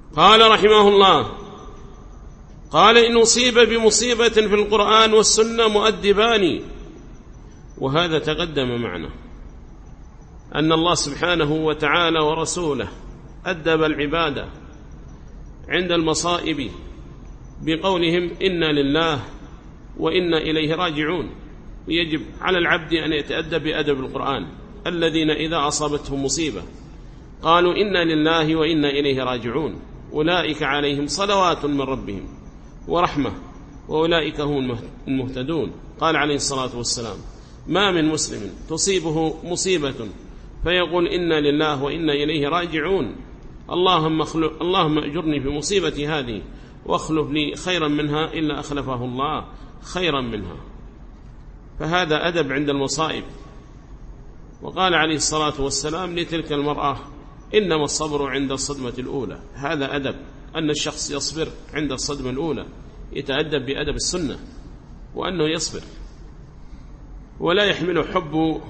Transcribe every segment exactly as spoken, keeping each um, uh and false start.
قال رحمه الله: قال: إن أصيب بمصيبة في القرآن والسنة مؤدبان. وهذا تقدم معنا أن الله سبحانه وتعالى ورسوله أدب العبادة عند المصائب بقولهم إنا لله وإنا إليه راجعون. ويجب على العبد أن يتأدب بأدب القرآن. الذين إذا أصابتهم مصيبة قالوا إنا لله وإنا إليه راجعون أولئك عليهم صلوات من ربهم ورحمة وأولئك هم المهتدون. قال عليه الصلاة والسلام: ما من مسلم تصيبه مصيبة فيقول إنا لله وإنا إليه راجعون اللهم, اللهم أجرني في مصيبتي هذه واخلف لي خيرا منها إلا أخلفه الله خيرا منها. فهذا أدب عند المصائب. وقال عليه الصلاة والسلام لتلك المرأة: إنما الصبر عند الصدمة الأولى. هذا أدب، أن الشخص يصبر عند الصدمة الأولى، يتأدب بأدب السنة، وأنه يصبر ولا يحمل حب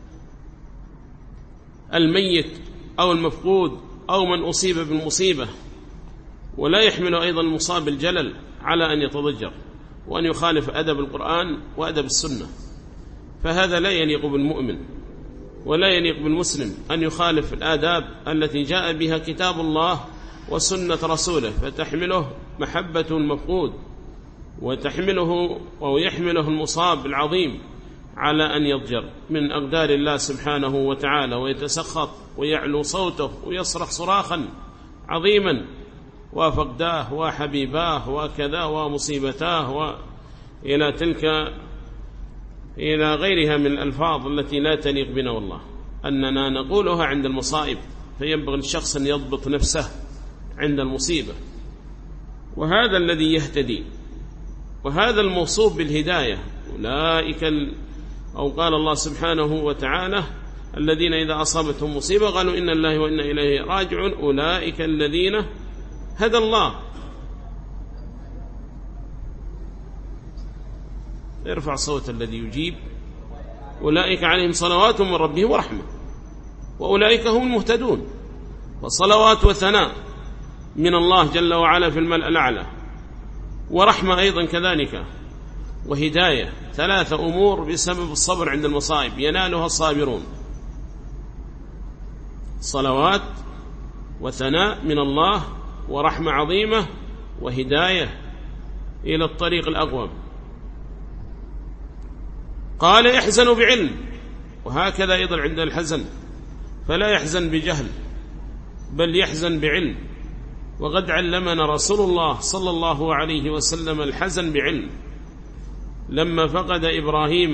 الميت أو المفقود أو من أصيب بالمصيبة، ولا يحمل أيضا المصاب الجلل على أن يتضجر وأن يخالف أدب القرآن وأدب السنة. فهذا لا يليق بالمؤمن ولا يليق بالمسلم أن يخالف الآداب التي جاء بها كتاب الله وسنة رسوله، فتحمله محبة المفقود وتحمله أو يحمله المصاب العظيم على أن يضجر من أقدار الله سبحانه وتعالى ويتسخط ويعلو صوته ويصرخ صراخا عظيما: وفقداه وحبيباه وكذا ومصيبتاه، وإلى تلك إلى غيرها من الألفاظ التي لا تليق بنا والله أننا نقولها عند المصائب. فينبغي الشخص أن يضبط نفسه عند المصيبة، وهذا الذي يهتدي وهذا الموصوف بالهداية. أولئك ال... أو قال الله سبحانه وتعالى: الذين إذا أصابتهم مصيبة قالوا إنا لله وإنا إليه راجعون أولئك الذين هدى الله. ارفع صوت الذي يجيب. أولئك عليهم صلوات من ربهم ورحمة وأولئك هم المهتدون. فالصلوات والثناء من الله جل وعلا في الملأ الأعلى، ورحمة أيضا كذلك، وهداية. ثلاثة أمور بسبب الصبر عند المصائب ينالها الصابرون: صلوات وثناء من الله ورحمة عظيمة وهداية إلى الطريق الأقوم. قال: يحزن بعلم. وهكذا أيضا عند الحزن، فلا يحزن بجهل بل يحزن بعلم. وقد علمنا رسول الله صلى الله عليه وسلم الحزن بعلم لما فقد إبراهيم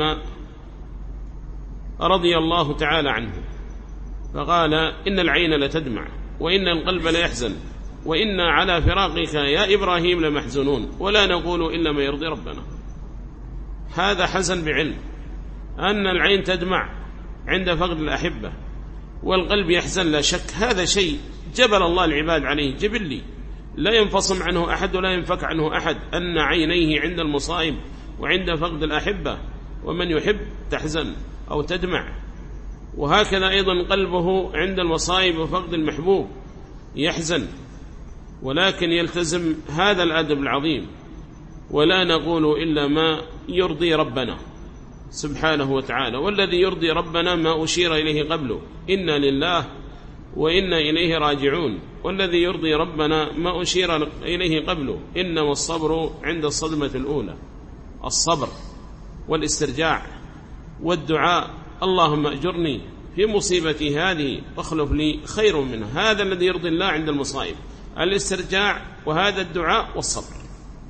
رضي الله تعالى عنه، فقال: إن العين لتدمع وإن القلب ليحزن وإنا على فراقك يا إبراهيم لمحزنون ولا نقول إلا ما يرضي ربنا. هذا حزن بعلم، أن العين تدمع عند فقد الأحبة والقلب يحزن لا شك. هذا شيء جبل الله العباد عليه، جبلي لا ينفصم عنه أحد ولا ينفك عنه أحد، أن عينيه عند المصائب وعند فقد الأحبة ومن يحب تحزن أو تدمع. وهكذا أيضا قلبه عند المصائب وفقد المحبوب يحزن، ولكن يلتزم هذا الأدب العظيم ولا نقول إلا ما يرضي ربنا سبحانه وتعالى. والذي يرضي ربنا ما أشير إليه قبله: إنا لله وإنا إليه راجعون. والذي يرضي ربنا ما أشير إليه قبله: إنما الصبر عند الصدمة الأولى. الصبر والاسترجاع والدعاء: اللهم أجرني في مصيبتي هذه واخلف لي خير منها. هذا الذي يرضي الله عند المصائب، الاسترجاع وهذا الدعاء والصبر.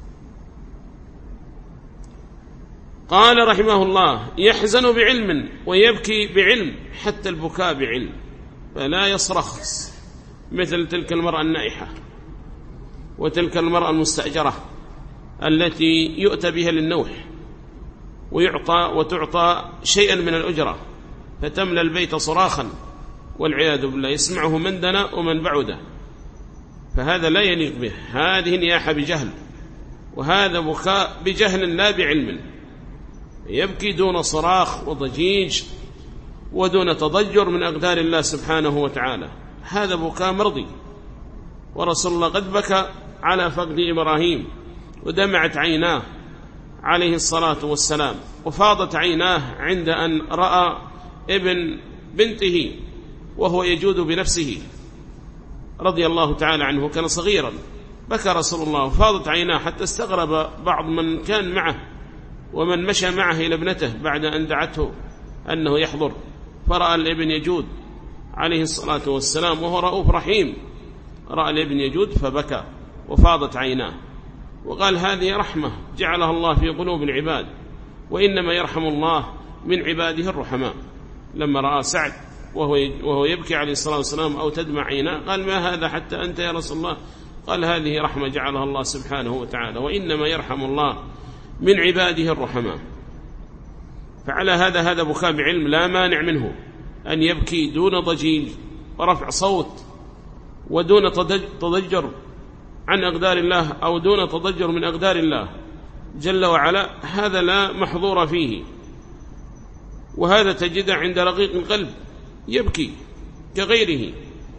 قال رحمه الله: يحزن بعلم ويبكي بعلم، حتى البكاء بعلم، فلا يصرخ مثل تلك المرأة النائحة وتلك المرأة المستأجرة التي يؤتى بها للنوح ويعطى وتعطى شيئا من الأجرة فتملى البيت صراخا والعياذ بالله، يسمعه من دنا ومن بعده. فهذا لا يليق به. هذه نياحة بجهل، وهذا بكاء بجهل لا بعلم. يبكي دون صراخ وضجيج ودون تضجر من أقدار الله سبحانه وتعالى. هذا بكاء مرضي. ورسول الله قد بكى على فقد إبراهيم ودمعت عيناه عليه الصلاة والسلام، وفاضت عيناه عند أن رأى ابن بنته وهو يجود بنفسه رضي الله تعالى عنه، كان صغيرا. بكى رسول الله وفاضت عيناه حتى استغرب بعض من كان معه ومن مشى معه إلى ابنته بعد أن دعته أنه يحضر، فرأى الابن يجود عليه الصلاة والسلام وهو رؤوف رحيم، رأى الابن يجود فبكى وفاضت عيناه، وقال هذه رحمة جعلها الله في قلوب العباد، وإنما يرحم الله من عباده الرحماء. لما رأى سعد وهو وهو يبكي عليه الصلاة والسلام أو تدمع عيناه قال ما هذا حتى أنت يا رسول الله؟ قال هذه رحمة جعلها الله سبحانه وتعالى، وإنما يرحم الله من عباده الرحماء. فعلى هذا هذا بكاء بعلم لا مانع منه، أن يبكي دون ضجيج ورفع صوت ودون تضجر عن أقدار الله أو دون تضجر من أقدار الله جل وعلا، هذا لا محظور فيه، وهذا تجده عند رقيق القلب يبكي كغيره،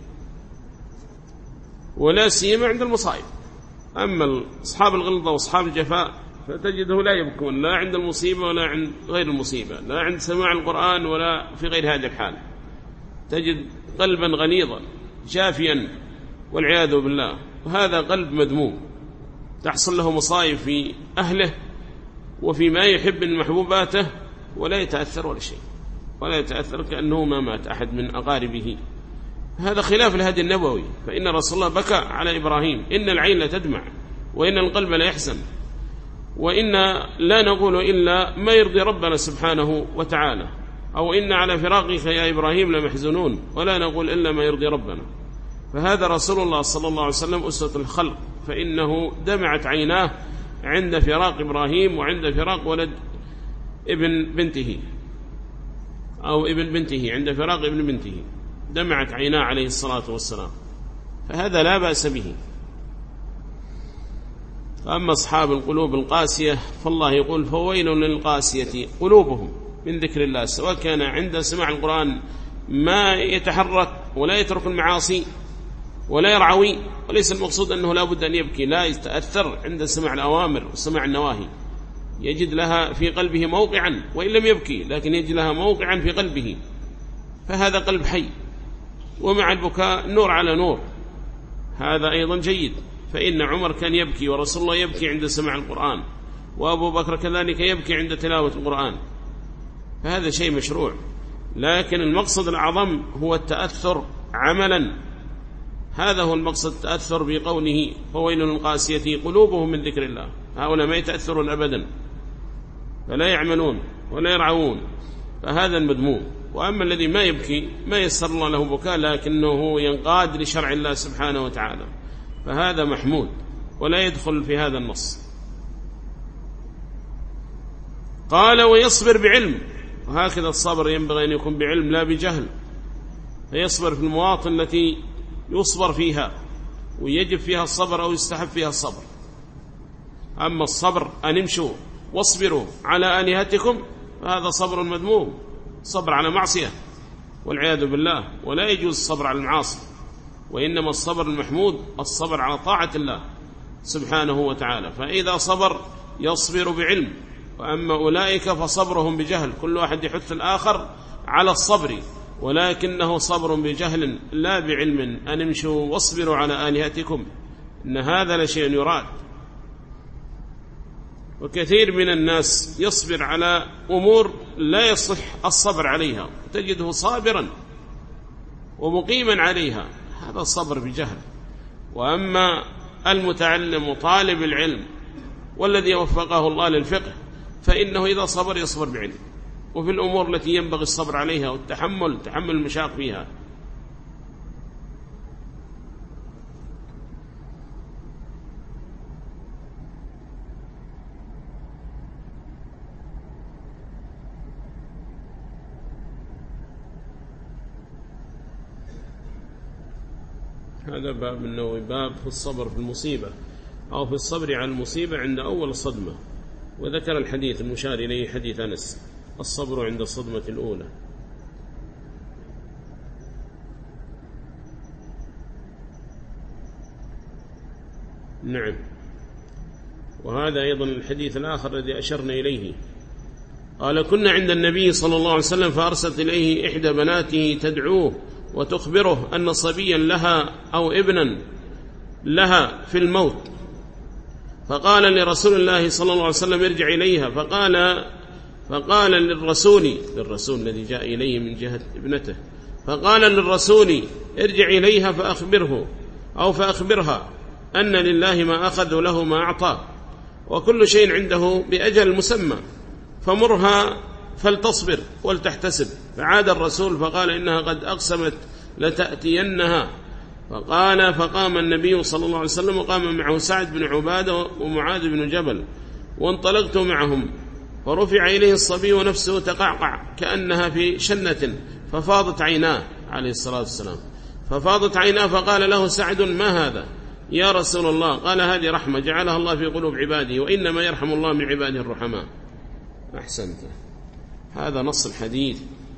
ولا سيما عند المصائب. أما أصحاب الغلظة وأصحاب الجفاء فتجده لا يبكون لا عند المصيبة ولا عند غير المصيبة، لا عند سماع القرآن ولا في غير هذه الحال، تجد قلبا غليظا جافيا والعياذ بالله، وهذا قلب مذموم تحصل له مصائب في أهله وفي ما يحب من محبوباته ولا يتأثر ولا شيء، ولا يتأثر كأنه ما مات أحد من أقاربه. هذا خلاف الهدي النبوي، فإن رسول الله بكى على إبراهيم إن العين لا تدمع وإن القلب لا يحزن، وإن لا نقول إلا ما يرضي ربنا سبحانه وتعالى، أو إن على فراقك يا إبراهيم لمحزنون، ولا نقول إلا ما يرضي ربنا. فهذا رسول الله صلى الله عليه وسلم أسوة الخلق، فإنه دمعت عيناه عند فراق إبراهيم وعند فراق ولد ابن بنته أو ابن بنته، عند فراق ابن بنته دمعت عيناه عليه الصلاة والسلام، فهذا لا بأس به. فأما أصحاب القلوب القاسية فالله يقول فويل للقاسية قلوبهم من ذكر الله، سواء كان عند سماع القرآن ما يتحرك ولا يترك المعاصي ولا يرعوي، وليس المقصود أنه لا بد أن يبكي، لا يتأثر عند سماع الأوامر وسماع النواهي، يجد لها في قلبه موقعا وإن لم يبكي لكن يجد لها موقعا في قلبه، فهذا قلب حي. ومع البكاء نور على نور، هذا أيضا جيد. فإن عمر كان يبكي ورسول الله يبكي عند سماع القرآن، وأبو بكر كذلك يبكي عند تلاوة القرآن، فهذا شيء مشروع. لكن المقصد الأعظم هو التأثر عملا، هذا هو المقصد، التأثر بقوله فويل للقاسية قلوبهم من ذكر الله، هؤلاء ما يتأثرون أبدا فلا يعملون ولا يرعون، فهذا المذموم. وأما الذي ما يبكي ما يسر الله له بكاء لكنه ينقاد لشرع الله سبحانه وتعالى، فهذا محمود ولا يدخل في هذا النص. قال ويصبر بعلم، وهكذا الصبر ينبغي أن يكون بعلم لا بجهل، فيصبر في المواطن التي يصبر فيها ويجب فيها الصبر أو يستحب فيها الصبر. أما الصبر أن امشوا واصبروا على آلهتكم فهذا صبر مذموم، صبر على معصية والعياذ بالله، ولا يجوز الصبر على المعاصي، وإنما الصبر المحمود الصبر على طاعة الله سبحانه وتعالى. فإذا صبر يصبر بعلم، وأما أولئك فصبرهم بجهل، كل واحد يحث الآخر على الصبر، ولكنه صبر بجهل لا بعلم. أن امشوا واصبروا على آلهتكم، إن هذا لشيء يراد. وكثير من الناس يصبر على أمور لا يصح الصبر عليها، تجده صابرا ومقيما عليها، هذا الصبر بجهل. وأما المتعلم وطالب العلم والذي وفقه الله للفقه فإنه إذا صبر يصبر بعلم، وفي الأمور التي ينبغي الصبر عليها والتحمل تحمل المشاق فيها. هذا باب النووي، باب في الصبر في المصيبة أو في الصبر على المصيبة عند أول الصدمة، وذكر الحديث المشار إليه حديث أنس الصبر عند الصدمة الأولى. نعم. وهذا أيضا الحديث الآخر الذي أشرنا إليه، قال كنا عند النبي صلى الله عليه وسلم فأرسلت إليه إحدى بناته تدعوه وتخبره أن صبيا لها أو ابنا لها في الموت، فقال لرسول الله صلى الله عليه وسلم ارجع إليها، فقال فقال للرسول للرسول الذي جاء إليه من جهة ابنته، فقال للرسول ارجع إليها فأخبره أو فأخبرها أن لله ما أخذ وله ما أعطى وكل شيء عنده بأجل مسمى، فمرها فلتصبر ولتحتسب. فعاد الرسول فقال إنها قد أقسمت لتأتينها، فقال فقام النبي صلى الله عليه وسلم وقام معه سعد بن عبادة ومعاذ بن جبل، وانطلقت معهم، فرفع إليه الصبي ونفسه تقعقع كأنها في شنة، ففاضت عيناه عليه الصلاة والسلام، ففاضت عيناه، فقال له سعد ما هذا يا رسول الله؟ قال هذه رحمة جعلها الله في قلوب عباده، وإنما يرحم الله من عباده الرحماء. أحسنت، هذا نص الحديث.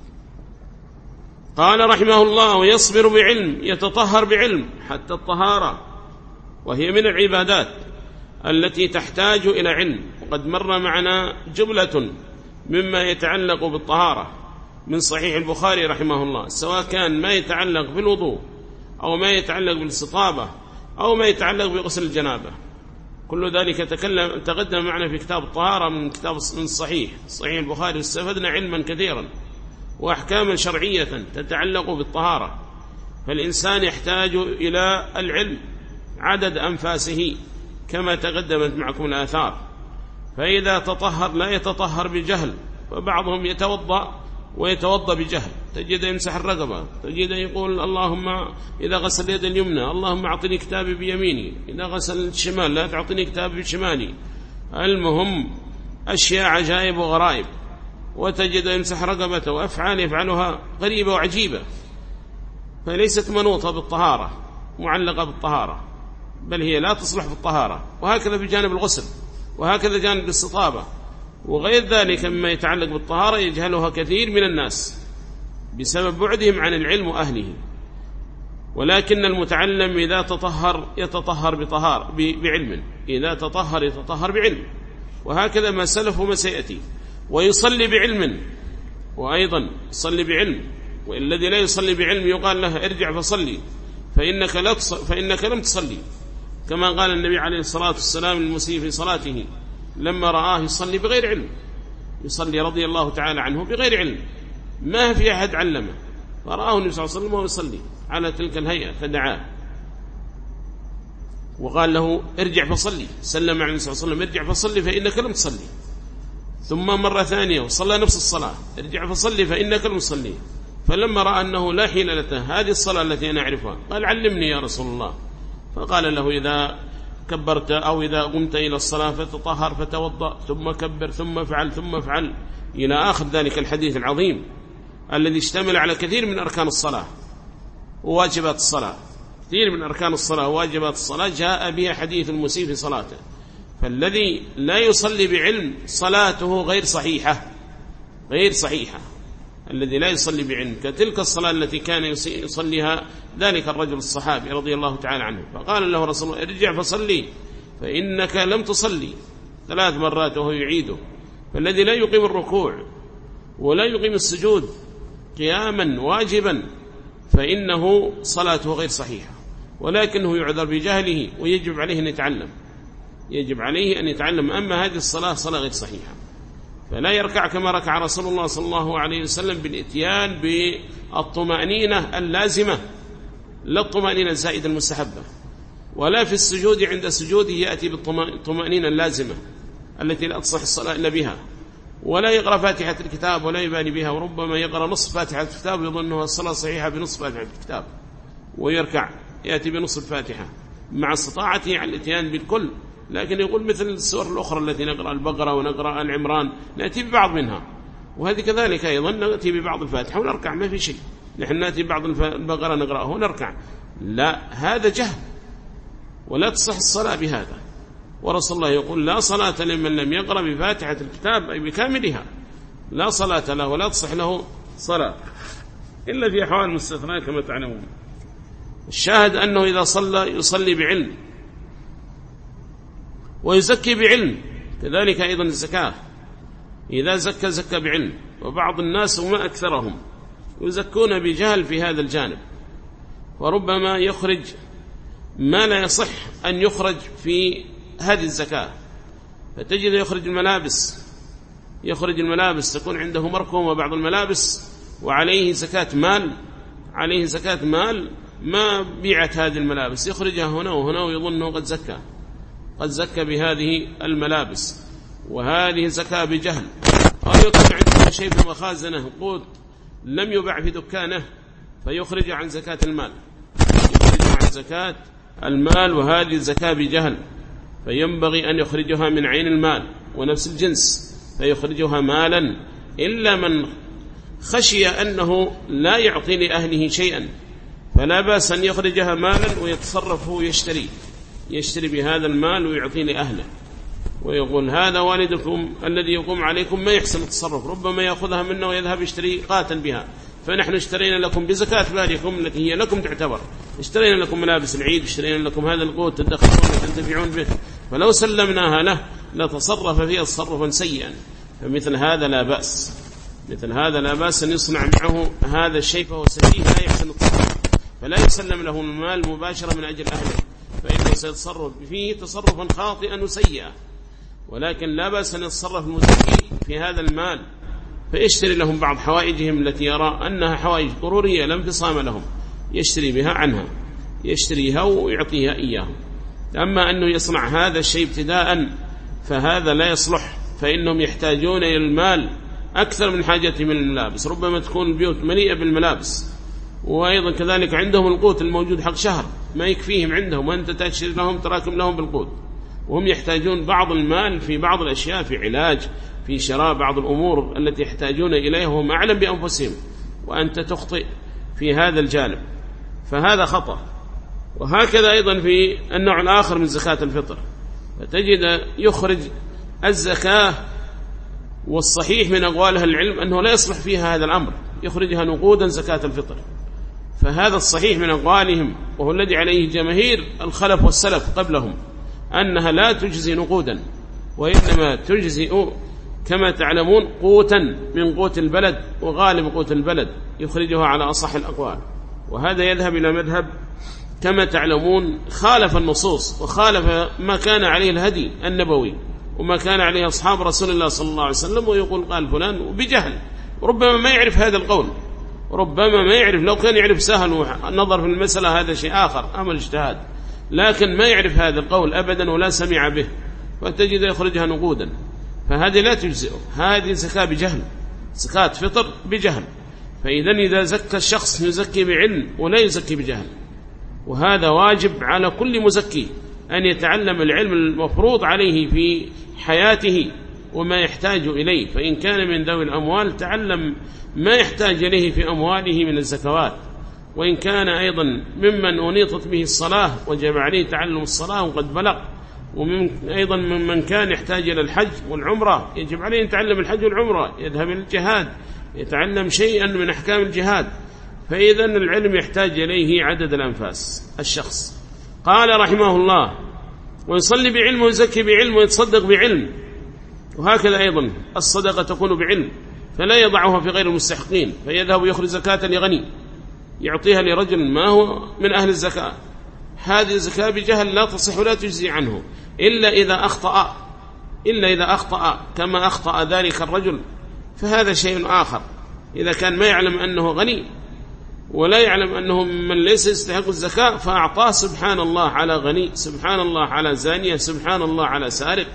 قال رحمه الله ويصبر بعلم، يتطهر بعلم، حتى الطهارة وهي من العبادات التي تحتاج إلى علم. وقد مر معنا جملة مما يتعلق بالطهارة من صحيح البخاري رحمه الله، سواء كان ما يتعلق بالوضوء أو ما يتعلق بالاستطابة أو ما يتعلق بغسل الجنابة، كل ذلك تكلم تقدم معنا في كتاب الطهارة من كتاب من الصحيح صحيح البخاري، واستفدنا علما كثيرا وأحكاما شرعية تتعلق بالطهارة. فالإنسان يحتاج إلى العلم عدد أنفاسه كما تقدمت معكم الآثار، فإذا تطهر لا يتطهر بجهل، فبعضهم يتوضأ ويتوضأ بجهل، تجد يمسح الرقبة، تجد يقول اللهم إذا غسل يد اليمنى اللهم أعطني كتابي بيميني، إذا غسل الشمال لا تعطني كتابي بشمالي، المهم أشياء عجائب وغرائب، وتجد يمسح رقبته وأفعال يفعلها غريبة وعجيبة، فليست منوطة بالطهارة معلقة بالطهارة، بل هي لا تصلح بالطهارة. وهكذا بجانب الغسل، وهكذا جانب الاستطابة وغير ذلك مما يتعلق بالطهارة يجهلها كثير من الناس بسبب بعدهم عن العلم وأهله. ولكن المتعلم إذا تطهر يتطهر بطهار بعلم، إذا تطهر يتطهر بعلم، وهكذا ما سلف وما سيأتي. ويصلي بعلم، وأيضا يصلي بعلم، والذي لا يصلي بعلم يقال له ارجع فصلي فإنك, لا تصل فإنك لم تصلي، كما قال النبي عليه الصلاة والسلام للمسيء في صلاته لما رآه يصلي بغير علم، يصلي رضي الله تعالى عنه بغير علم، ما في أحد علمه، فرآه النبي صلى الله عليه وسلم وهو يصلي على تلك الهيئة فدعاه وقال له ارجع فصلي، سلم عليه النبي صلى الله عليه وسلم ارجع فصلي فإنك لم تصلي، ثم مرة ثانية وصلى نفس الصلاة ارجع فصلي فإنك لم تصلي، فلما رأى أنه لا حيل له هذه الصلاة التي أنا أعرفها قال علمني يا رسول الله، فقال له إذا كبرت أو إذا قمت إلى الصلاة فتطهر فتوضأ ثم كبر ثم فعل ثم فعل إلى آخر ذلك الحديث العظيم الذي اشتمل على كثير من أركان الصلاة وواجبات الصلاة. كثير من أركان الصلاة وواجبات الصلاة جاء بها حديث المسيء في صلاته. فالذي لا يصلي بعلم صلاته غير صحيحة، غير صحيحة. الذي لا يصلي بعلم كتلك الصلاة التي كان يصليها ذلك الرجل الصحابي رضي الله تعالى عنه، فقال له رسول الله ارجع فصلي فإنك لم تصلي ثلاث مرات وهو يعيده. فالذي لا يقيم الركوع ولا يقيم السجود قياما واجبا فإنه صلاته غير صحيحة، ولكنه يعذر بجهله ويجب عليه أن يتعلم، يجب عليه أن يتعلم. أما هذه الصلاة صلاة غير صحيحة، فلا يركع كما ركع رسول الله صلى الله عليه وسلم بالإتيان بالطمأنينة اللازمة، لا الطمأنينة الزائدة المستحبة، ولا في السجود عند سجوده يأتي بالطمأنينة اللازمة التي لا تصح الصلاة إلا بها، ولا يقرأ فاتحة الكتاب ولا يبالي بها، وربما يقرأ نصف فاتحة الكتاب يظنها الصلاة صحيحة بنصف فاتحة الكتاب ويركع يأتي بنصف الفاتحة مع استطاعته على الاتيان بالكل، لكن يقول مثل السور الأخرى التي نقرأ البقرة ونقرأ العمران نأتي ببعض منها، وهذه كذلك أيضا نأتي ببعض الفاتحة ونركع، ما في شيء، نحن نأتي ببعض البقرة نقرأه ونركع، لا هذا جهل ولا تصح الصلاة بهذا. ورسول الله يقول لا صلاة لمن لم يقرأ بفاتحة الكتاب أي بكاملها، لا صلاة له ولا تصح له صلاة إلا في أحوال مستثناء كما تعلمون. الشاهد أنه إذا صلى يصلي بعلم، ويزكي بعلم. كذلك أيضا الزكاة، إذا زكى زكى بعلم. وبعض الناس وما أكثرهم يزكون بجهل في هذا الجانب، وربما يخرج ما لا يصح أن يخرج في هذه الزكاة. فتجد يخرج الملابس يخرج الملابس تكون عنده مركم وبعض الملابس وعليه زكاة مال عليه زكاة مال ما بيعت هذه الملابس، يخرجها هنا وهنا ويظنه قد زكى قد زكى بهذه الملابس، وهذه زكاة بجهل. أو يكون عنده شيء في مخازنه قوت لم يباع في دكانه فيخرج عن زكاة المال يخرج عن زكاة المال وهذه زكاة بجهل، فينبغي أن يخرجها من عين المال ونفس الجنس، فيخرجها مالا إلا من خشي أنه لا يعطي لأهله شيئا، فلا بأس أن يخرجها مالا ويتصرف ويشتري يشتري بهذا المال ويعطي لأهله، ويقول هذا والدكم الذي يقوم عليكم ما يحسن التصرف، ربما يأخذها منه ويذهب يشتري قاتا بها، فنحن اشترينا لكم بزكاة مالكم التي هي لكم تعتبر، اشترينا لكم ملابس العيد، اشترينا لكم هذا القوت تدخلون وتنتفعون به، فلو سلمناها له لتصرف فيها تصرفا سيئا. فمثل هذا لا بأس مثل هذا لا بأس أن يصنع معه هذا الشيء، فهو سفيه لا يحسن التصرف، فلا يسلم له المال مباشرة من أجل أهله، فإنه سيتصرف فيه تصرفا خاطئا وسيئا. ولكن لا بأس أن يتصرف المزكي في هذا المال فيشتري لهم بعض حوائجهم التي يرى أنها حوائج ضرورية لا انفصام لهم، يشتري بها عنها يشتريها ويعطيها إياهم. أما أنه يصنع هذا الشيء ابتداء فهذا لا يصلح، فإنهم يحتاجون إلى المال أكثر من حاجتهم من الملابس، ربما تكون البيوت مليئة بالملابس، وأيضا كذلك عندهم القوت الموجود حق شهر ما يكفيهم عندهم، وأنت تشتري لهم تراكم لهم بالقوت، وهم يحتاجون بعض المال في بعض الأشياء، في علاج، في شراء بعض الأمور التي يحتاجون إليها وهم أعلم بأنفسهم، وأنت تخطئ في هذا الجانب، فهذا خطأ. وهكذا أيضا في النوع الآخر من زكاة الفطر، فتجد يخرج الزكاة والصحيح من أقوال أهل العلم أنه لا يصلح فيها هذا الأمر، يخرجها نقودا زكاة الفطر، فهذا الصحيح من أقوالهم وهو الذي عليه جماهير الخلف والسلف قبلهم أنها لا تجزي نقودا، وإنما تجزئ كما تعلمون قوتا من قوت البلد، وغالب قوت البلد يخرجها على أصح الأقوال. وهذا يذهب إلى مذهب كما تعلمون خالف النصوص وخالف ما كان عليه الهدي النبوي وما كان عليه أصحاب رسول الله صلى الله عليه وسلم، ويقول قال فلان وبجهل، ربما ما يعرف هذا القول، ربما ما يعرف، لو كان يعرف سهل والنظر في المسألة هذا شيء آخر أمر اجتهاد، لكن ما يعرف هذا القول أبدا ولا سمع به، فتجد يخرجها نقودا، فهذه لا تجزئه، هذه زكاة بجهل، زكاة فطر بجهل. فإذا إذا زكى الشخص يزكي بعلم ولا يزكي بجهل، وهذا واجب على كل مزكي أن يتعلم العلم المفروض عليه في حياته وما يحتاج إليه، فإن كان من ذوي الأموال تعلم ما يحتاج إليه في أمواله من الزكوات، وإن كان أيضا ممن أنيطت به الصلاة وجب عليه تعلم الصلاة وقد بلغ، ومن أيضا ممن كان يحتاج إلى الحج والعمرة يجب عليه أن يتعلم الحج والعمرة، يذهب إلى الجهاد يتعلم شيئا من أحكام الجهاد، فإذا العلم يحتاج إليه عدد الأنفاس الشخص. قال رحمه الله ويصلي بعلم ويزكي بعلم ويتصدق بعلم، وهكذا أيضا الصدقة تكون بعلم، فلا يضعها في غير المستحقين، فيذهب يخرج زكاة لغني يعطيها لرجل ما هو من أهل الزكاة، هذه الزكاة بجهل لا تصح ولا تجزي عنه إلا إذا أخطأ إلا إذا أخطأ كما أخطأ ذلك الرجل، فهذا شيء آخر. إذا كان ما يعلم أنه غني ولا يعلم أنه من ليس يستحق الزكاة فأعطاه سبحان الله على غني، سبحان الله على زانية، سبحان الله على سارق،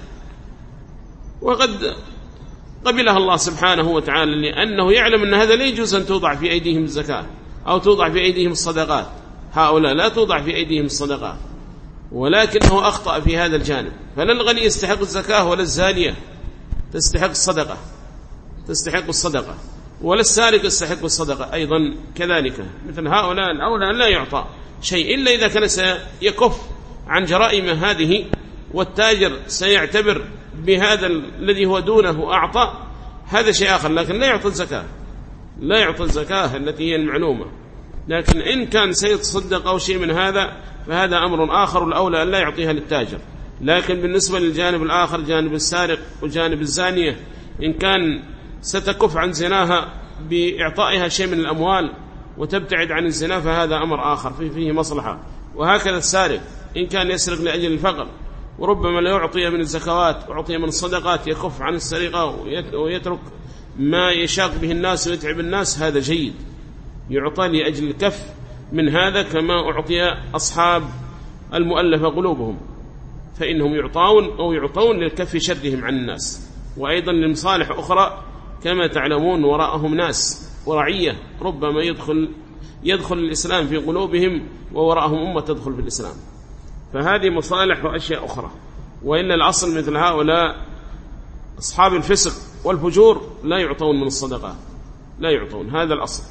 وقد قبلها الله سبحانه وتعالى لأنه يعلم أن هذا لا يجوز أن توضع في أيديهم الزكاة أو توضع في أيديهم الصدقات، هؤلاء لا توضع في أيديهم الصدقات، ولكنه أخطأ في هذا الجانب، فلا الغني يستحق الزكاة ولا الزانية تستحق الصدقة تستحق الصدقة ولا السارق يستحق الصدقة أيضا كذلك. مثل هؤلاء الأولى لا يعطى شيء إلا إذا كان سيكف عن جرائم هذه، والتاجر سيعتبر بهذا الذي هو دونه أعطى، هذا شيء آخر، لكن لا يعطى الزكاة لا يعطى الزكاة التي هي المعلومة. لكن إن كان سيتصدق أو شيء من هذا فهذا أمر آخر، الأولى أن لا يعطيها للتاجر، لكن بالنسبة للجانب الآخر جانب السارق وجانب الزانية إن كان ستكف عن زناها بإعطائها شيء من الأموال وتبتعد عن الزنا فهذا أمر آخر فيه, فيه مصلحة. وهكذا السارق إن كان يسرق لأجل الفقر وربما لا يعطي من الزكوات ويعطي من الصدقات يكف عن السرقة ويترك ما يشاق به الناس ويتعب الناس، هذا جيد يعطى لأجل الكف من هذا، كما أعطي أصحاب المؤلفة قلوبهم فإنهم يعطون أو يعطون للكف شرهم عن الناس. وأيضا لمصالح أخرى كما تعلمون وراءهم ناس ورعية ربما يدخل يدخل الإسلام في قلوبهم ووراءهم أمة تدخل في الإسلام، فهذه مصالح وأشياء أخرى. وإلا الأصل مثل هؤلاء أصحاب الفسق والفجور لا يعطون من الصدقات، لا يعطون، هذا الأصل.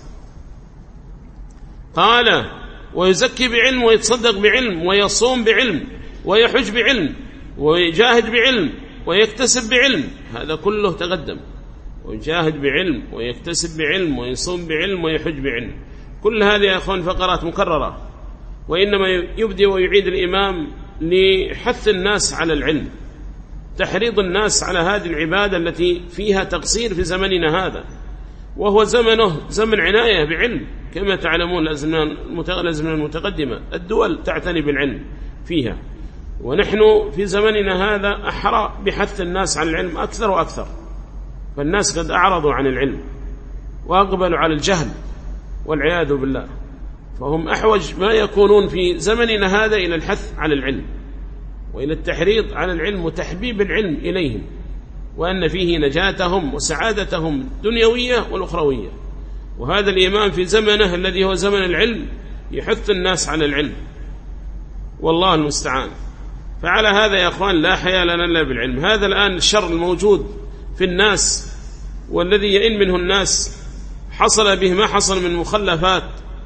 قال ويزكي بعلم ويتصدق بعلم ويصوم بعلم ويحج بعلم ويجاهد بعلم ويكتسب بعلم، هذا كله تقدم. ويجاهد بعلم ويكتسب بعلم ويصوم بعلم ويحج بعلم، كل هذه يا أخوان فقرات مكررة، وإنما يبدي ويعيد الإمام لحث الناس على العلم، تحريض الناس على هذه العبادة التي فيها تقصير في زمننا هذا، وهو زمنه زمن عناية بعلم كما تعلمون. الأزمان المتقدمة الدول تعتني بالعلم فيها، ونحن في زمننا هذا أحرى بحث الناس عن العلم أكثر وأكثر، فالناس قد أعرضوا عن العلم وأقبلوا على الجهل والعياذ بالله، فهم أحوج ما يكونون في زمننا هذا إلى الحث على العلم وإلى التحريض على العلم وتحبيب العلم إليهم، وأن فيه نجاتهم وسعادتهم الدنيوية والأخروية. وهذا الإمام في زمنه الذي هو زمن العلم يحث الناس على العلم، والله المستعان. فعلى هذا يا أخوان لا حياء لنا إلا بالعلم. هذا الآن الشر الموجود في الناس والذي يئن منه الناس حصل به ما حصل من مخلفات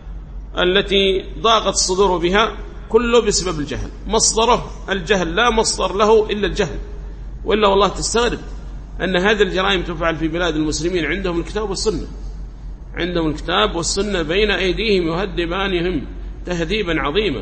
التي ضاقت الصدور بها، كله بسبب الجهل، مصدره الجهل، لا مصدر له إلا الجهل. وإلا والله تستغرب أن هذه الجرائم تفعل في بلاد المسلمين عندهم الكتاب والسنة، عندهم الكتاب والسنة بين أيديهم يهذبانهم تهذيبا عظيما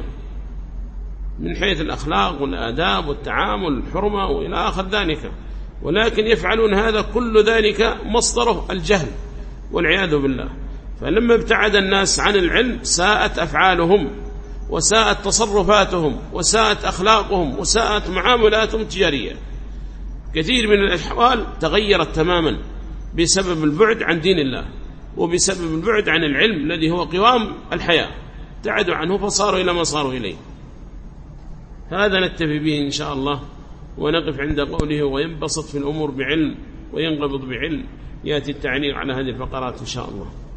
من حيث الأخلاق والآداب والتعامل الحرمة وإلى آخر ذلك، ولكن يفعلون هذا كل ذلك مصدره الجهل والعياذ بالله. فلما ابتعد الناس عن العلم ساءت أفعالهم وساءت تصرفاتهم وساءت أخلاقهم وساءت معاملاتهم التجارية، كثير من الأحوال تغيرت تماما بسبب البعد عن دين الله وبسبب البعد عن العلم الذي هو قوام الحياة، ابتعدوا عنه فصاروا إلى ما صاروا إليه. هذا نكتفي به إن شاء الله، ونقف عند قوله وينبسط في الأمور بعلم وينقبض بعلم، يأتي التعليق على هذه الفقرات إن شاء الله.